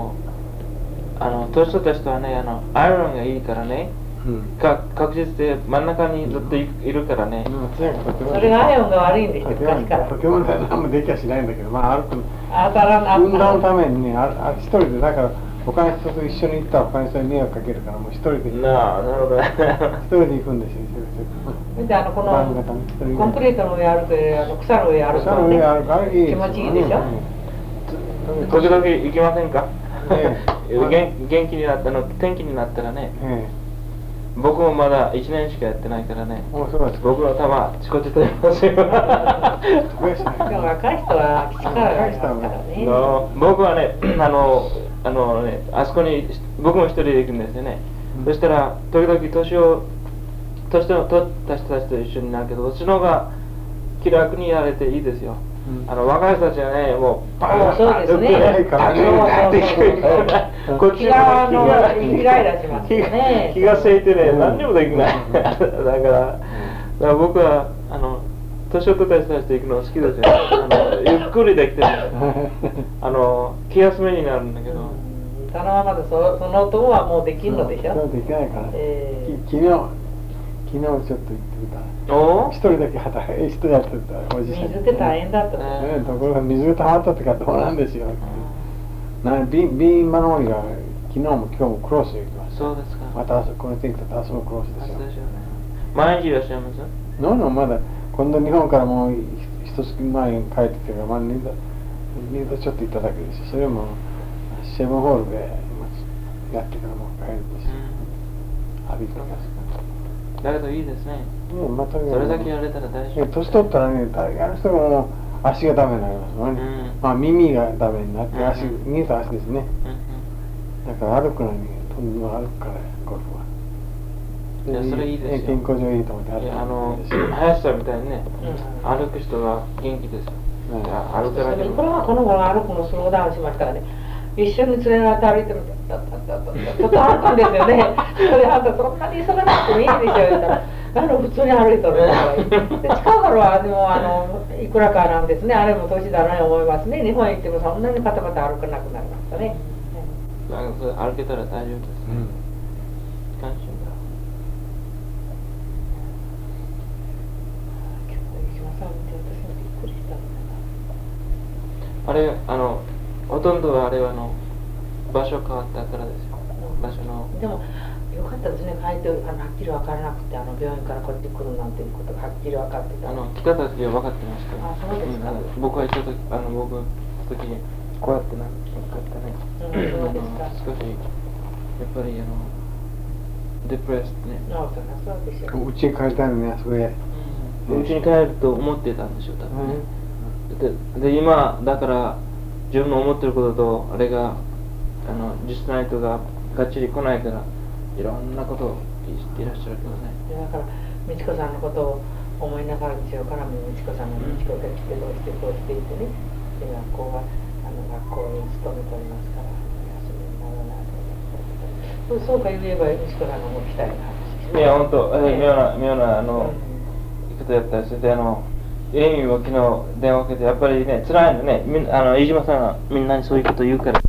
年取った人はねアイロンがいいからね。確実で真ん中にずっといるからね。 それがアイオンが悪いんですよ。昔から。 時計も何もできはしないんだけど、歩く運動のためにね、一人でだから他の人と一緒に行ったら他の人に迷惑かけるからもう一人で。 なるほど。 一人で行くんですよ。 それでこのコンクリートの上歩く草の上歩くのね気持ちいいでしょ。 時々行きませんか？元気になった天気になったらね。 僕もまだ1年しかやってないからね。 そうです。 僕の玉ちこちと言いますよ。 でも若い人は力がありますからね。 僕はね、あそこに僕も一人で行くんですよね。そしたら時々年を取った人たちと一緒になるけど、そっちの方が気楽にやれていいですよ。若い人たちはね、もうバーッとね、こっちがイライラしますよね。 気がせいてね、何にもできない。だから僕は年を取った人たちと行くの好きですよ。ゆっくりできてね、気休めになるんだけど。 そのままでその音はもうできるのでしょ。 そうできないから。昨日ちょっと行ってみた。一人だけ一人やってたおじさん。 水って大変だったね。ところが水が溜まったってかどうなんですよ。瓶マノリが昨日も今日もクロスで行きました。 そうですか。 またこの天気と明日もクロスですよ。 毎日いらっしゃいます？ まだ今度日本からもう一月前に帰ってきてから2度ちょっと行っただけですよ。それもシェブンホールでやってからもう帰るんですよ。浴びてます。 だけどいいですね。 またね、 それだけやれたら大丈夫。 年取ったらね、あの人がもう足がダメになりますよね。耳がダメになって、耳と足ですね。だから歩くのにとんでも歩くからゴルフは。 いや、それいいですよ。 健康上いいと思って歩くんですよ。 林さんみたいにね、歩く人が元気ですよ。歩かなきゃ。 これはこの頃歩くのスローダウンしましたからね。一緒に連れられて歩いてるとちょっと歩くんですよね。それあんたそんなに急がなくてもいいでしょ言ったら普通に歩いとるのがいい。で近頃はでもいくらかなんですね。あれも年だなと思いますね。日本へ行ってもそんなにパタパタ歩かなくなりましたね。 歩けたら大丈夫です。感心だ。あれほとんどあれは場所変わったからですよ。場所の。 でもよかったですね。帰ってはっきり分からなくて病院からこっち来るなんていうことがはっきり分かってた。 来た時は分かってました。 あ、そうですか。 僕が行った時僕の時にこうやってなんかったね。 そうですか。 少しやっぱりデプレスね。 そうでしょう。 うちに帰りたいのね、それ。 うちに帰ると思ってたんでしょう多分ね。で今だから自分の思ってることとあれが実際の人ががっちり来ないからいろんなことを言っていらっしゃるけどね。 だから美智子さんのことを思いながらでしょうから美智子さんが美智子が来てどうしてこうしていてね。で学校は学校に勤めておりますから休みにならないと。そうか言えば美智子さんのも来たいな話。 いや本当妙なことやったりしてエイミーも昨日電話かけてやっぱりね辛いのね飯島さんがみんなにそういうこと言うから。